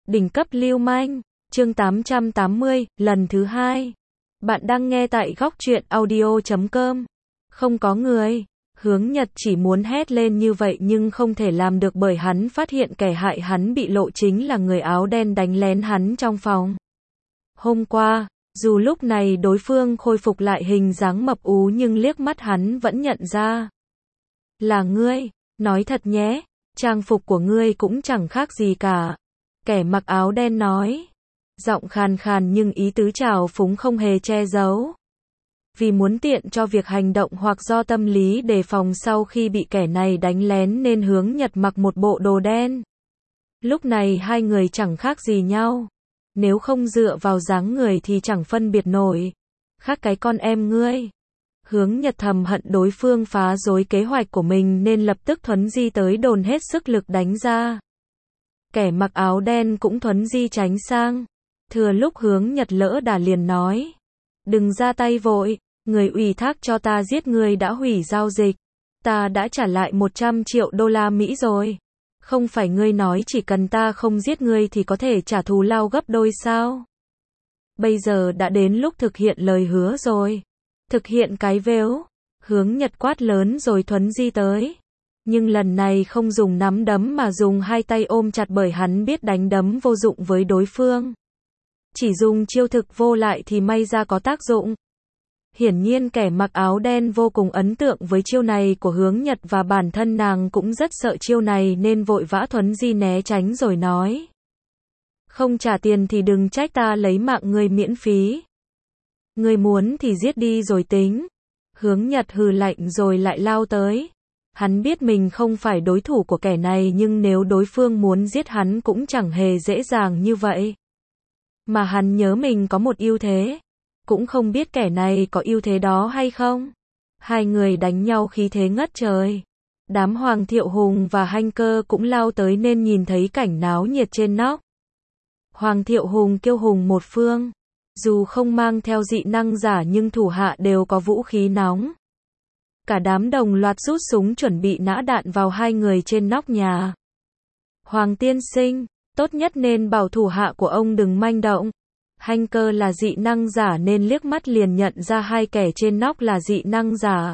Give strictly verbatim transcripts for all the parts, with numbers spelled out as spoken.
Đỉnh cấp lưu manh, chương tám trăm tám mươi, lần thứ hai. Bạn đang nghe tại góc truyện audio chấm com. Không có người. Hướng Nhật chỉ muốn hét lên như vậy nhưng không thể làm được bởi hắn phát hiện kẻ hại hắn bị lộ chính là người áo đen đánh lén hắn trong phòng. Hôm qua, dù lúc này đối phương khôi phục lại hình dáng mập ú nhưng liếc mắt hắn vẫn nhận ra. Là ngươi, nói thật nhé, trang phục của ngươi cũng chẳng khác gì cả. Kẻ mặc áo đen nói. Giọng khàn khàn nhưng ý tứ trào phúng không hề che giấu. Vì muốn tiện cho việc hành động hoặc do tâm lý đề phòng sau khi bị kẻ này đánh lén nên Hướng Nhật mặc một bộ đồ đen. Lúc này hai người chẳng khác gì nhau. Nếu không dựa vào dáng người thì chẳng phân biệt nổi. Khác cái con em ngươi. Hướng Nhật thầm hận đối phương phá rối kế hoạch của mình nên lập tức thuấn di tới đồn hết sức lực đánh ra. Kẻ mặc áo đen cũng thuấn di tránh sang. Thừa lúc Hướng Nhật lỡ đà liền nói. Đừng ra tay vội, người ủy thác cho ta giết người đã hủy giao dịch. Ta đã trả lại một trăm triệu đô la Mỹ rồi. Không phải ngươi nói chỉ cần ta không giết ngươi thì có thể trả thù lao gấp đôi sao? Bây giờ đã đến lúc thực hiện lời hứa rồi. Thực hiện cái vếu. Hướng Nhật quát lớn rồi thuấn di tới. Nhưng lần này không dùng nắm đấm mà dùng hai tay ôm chặt bởi hắn biết đánh đấm vô dụng với đối phương. Chỉ dùng chiêu thực vô lại thì may ra có tác dụng. Hiển nhiên kẻ mặc áo đen vô cùng ấn tượng với chiêu này của Hướng Nhật và bản thân nàng cũng rất sợ chiêu này nên vội vã thuấn di né tránh rồi nói. Không trả tiền thì đừng trách ta lấy mạng ngươi miễn phí. Ngươi muốn thì giết đi rồi tính. Hướng Nhật hừ lạnh rồi lại lao tới. Hắn biết mình không phải đối thủ của kẻ này nhưng nếu đối phương muốn giết hắn cũng chẳng hề dễ dàng như vậy. Mà hắn nhớ mình có một ưu thế. Cũng không biết kẻ này có ưu thế đó hay không. Hai người đánh nhau khí thế ngất trời. Đám Hoàng Thiệu Hùng và Hanh Cơ cũng lao tới nên nhìn thấy cảnh náo nhiệt trên nóc. Hoàng Thiệu Hùng kiêu hùng một phương. Dù không mang theo dị năng giả nhưng thủ hạ đều có vũ khí nóng. Cả đám đồng loạt rút súng chuẩn bị nã đạn vào hai người trên nóc nhà. Hoàng tiên sinh, tốt nhất nên bảo thủ hạ của ông đừng manh động. Hanh Cơ là dị năng giả nên liếc mắt liền nhận ra hai kẻ trên nóc là dị năng giả.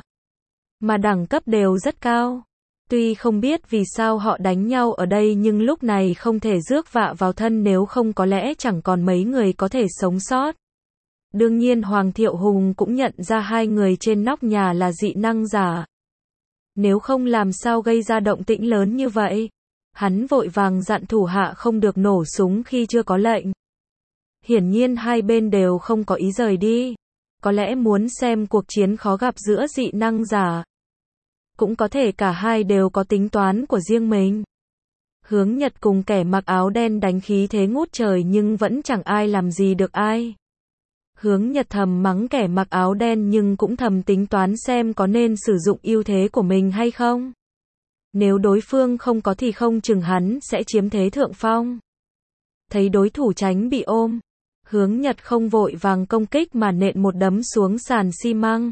Mà đẳng cấp đều rất cao. Tuy không biết vì sao họ đánh nhau ở đây nhưng lúc này không thể rước vạ vào thân nếu không có lẽ chẳng còn mấy người có thể sống sót. Đương nhiên Hoàng Thiệu Hùng cũng nhận ra hai người trên nóc nhà là dị năng giả. Nếu không làm sao gây ra động tĩnh lớn như vậy. Hắn vội vàng dặn thủ hạ không được nổ súng khi chưa có lệnh. Hiển nhiên hai bên đều không có ý rời đi. Có lẽ muốn xem cuộc chiến khó gặp giữa dị năng giả. Cũng có thể cả hai đều có tính toán của riêng mình. Hướng Nhật cùng kẻ mặc áo đen đánh khí thế ngút trời nhưng vẫn chẳng ai làm gì được ai. Hướng Nhật thầm mắng kẻ mặc áo đen nhưng cũng thầm tính toán xem có nên sử dụng ưu thế của mình hay không. Nếu đối phương không có thì không chừng hắn sẽ chiếm thế thượng phong. Thấy đối thủ tránh bị ôm. Hướng Nhật không vội vàng công kích mà nện một đấm xuống sàn xi măng.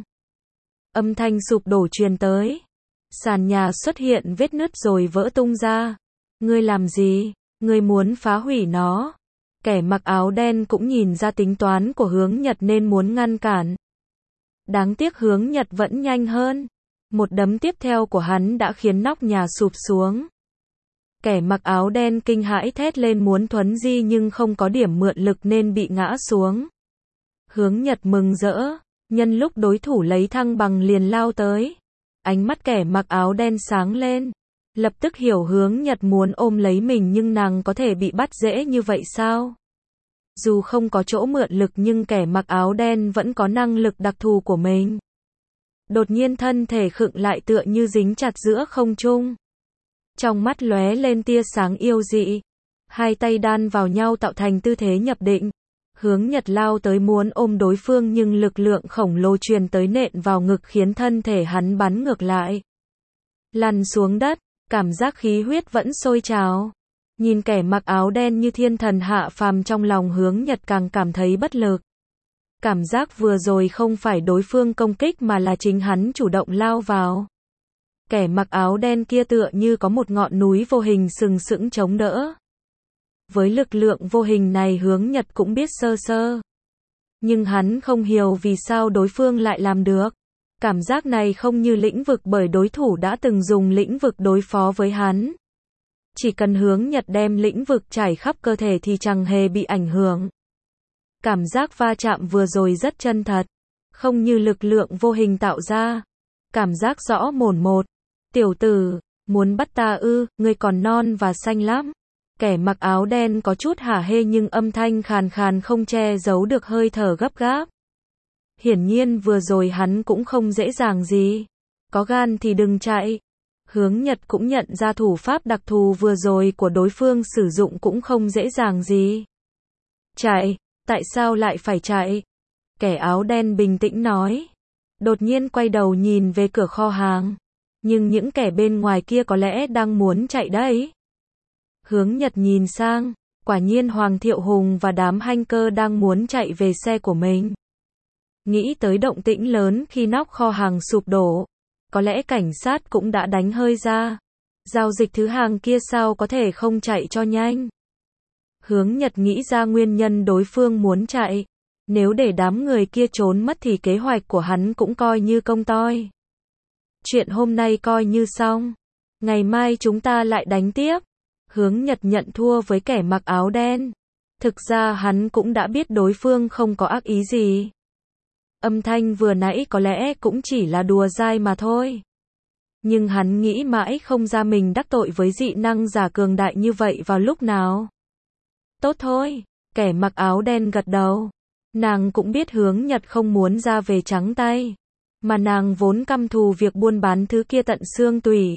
Âm thanh sụp đổ truyền tới. Sàn nhà xuất hiện vết nứt rồi vỡ tung ra. Ngươi làm gì? Ngươi muốn phá hủy nó. Kẻ mặc áo đen cũng nhìn ra tính toán của Hướng Nhật nên muốn ngăn cản. Đáng tiếc Hướng Nhật vẫn nhanh hơn. Một đấm tiếp theo của hắn đã khiến nóc nhà sụp xuống. Kẻ mặc áo đen kinh hãi thét lên muốn thuấn di nhưng không có điểm mượn lực nên bị ngã xuống. Hướng Nhật mừng rỡ, nhân lúc đối thủ lấy thăng bằng liền lao tới. Ánh mắt kẻ mặc áo đen sáng lên. Lập tức hiểu Hướng Nhật muốn ôm lấy mình nhưng nàng có thể bị bắt dễ như vậy sao? Dù không có chỗ mượn lực nhưng kẻ mặc áo đen vẫn có năng lực đặc thù của mình. Đột nhiên thân thể khựng lại tựa như dính chặt giữa không trung. Trong mắt lóe lên tia sáng yêu dị. Hai tay đan vào nhau tạo thành tư thế nhập định. Hướng Nhật lao tới muốn ôm đối phương nhưng lực lượng khổng lồ truyền tới nện vào ngực khiến thân thể hắn bắn ngược lại. Lăn xuống đất, cảm giác khí huyết vẫn sôi trào. Nhìn kẻ mặc áo đen như thiên thần hạ phàm trong lòng Hướng Nhật càng cảm thấy bất lực. Cảm giác vừa rồi không phải đối phương công kích mà là chính hắn chủ động lao vào. Kẻ mặc áo đen kia tựa như có một ngọn núi vô hình sừng sững chống đỡ. Với lực lượng vô hình này Hướng Nhật cũng biết sơ sơ. Nhưng hắn không hiểu vì sao đối phương lại làm được. Cảm giác này không như lĩnh vực bởi đối thủ đã từng dùng lĩnh vực đối phó với hắn. Chỉ cần Hướng Nhật đem lĩnh vực trải khắp cơ thể thì chẳng hề bị ảnh hưởng. Cảm giác va chạm vừa rồi rất chân thật. Không như lực lượng vô hình tạo ra. Cảm giác rõ mồn một. Tiểu tử, muốn bắt ta ư, ngươi còn non và xanh lắm. Kẻ mặc áo đen có chút hả hê nhưng âm thanh khàn khàn không che giấu được hơi thở gấp gáp. Hiển nhiên vừa rồi hắn cũng không dễ dàng gì. Có gan thì đừng chạy. Hướng Nhật cũng nhận ra thủ pháp đặc thù vừa rồi của đối phương sử dụng cũng không dễ dàng gì. Chạy, tại sao lại phải chạy? Kẻ áo đen bình tĩnh nói. Đột nhiên quay đầu nhìn về cửa kho hàng. Nhưng những kẻ bên ngoài kia có lẽ đang muốn chạy đấy. Hướng Nhật nhìn sang, quả nhiên Hoàng Thiệu Hùng và đám hacker đang muốn chạy về xe của mình. Nghĩ tới động tĩnh lớn khi nóc kho hàng sụp đổ. Có lẽ cảnh sát cũng đã đánh hơi ra. Giao dịch thứ hàng kia sao có thể không chạy cho nhanh. Hướng Nhật nghĩ ra nguyên nhân đối phương muốn chạy. Nếu để đám người kia trốn mất thì kế hoạch của hắn cũng coi như công toi. Chuyện hôm nay coi như xong. Ngày mai chúng ta lại đánh tiếp. Hướng Nhật nhận thua với kẻ mặc áo đen. Thực ra hắn cũng đã biết đối phương không có ác ý gì. Âm thanh vừa nãy có lẽ cũng chỉ là đùa dai mà thôi. Nhưng hắn nghĩ mãi không ra mình đắc tội với dị năng giả cường đại như vậy vào lúc nào. Tốt thôi, kẻ mặc áo đen gật đầu. Nàng cũng biết Hướng Nhật không muốn ra về trắng tay. Mà nàng vốn căm thù việc buôn bán thứ kia tận xương tủy.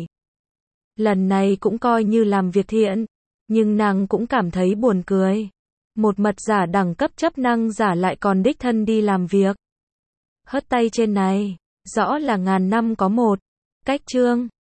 Lần này cũng coi như làm việc thiện. Nhưng nàng cũng cảm thấy buồn cười. Một mật giả đẳng cấp chấp năng giả lại còn đích thân đi làm việc. Hất tay trên này, rõ là ngàn năm có một. Cách chương.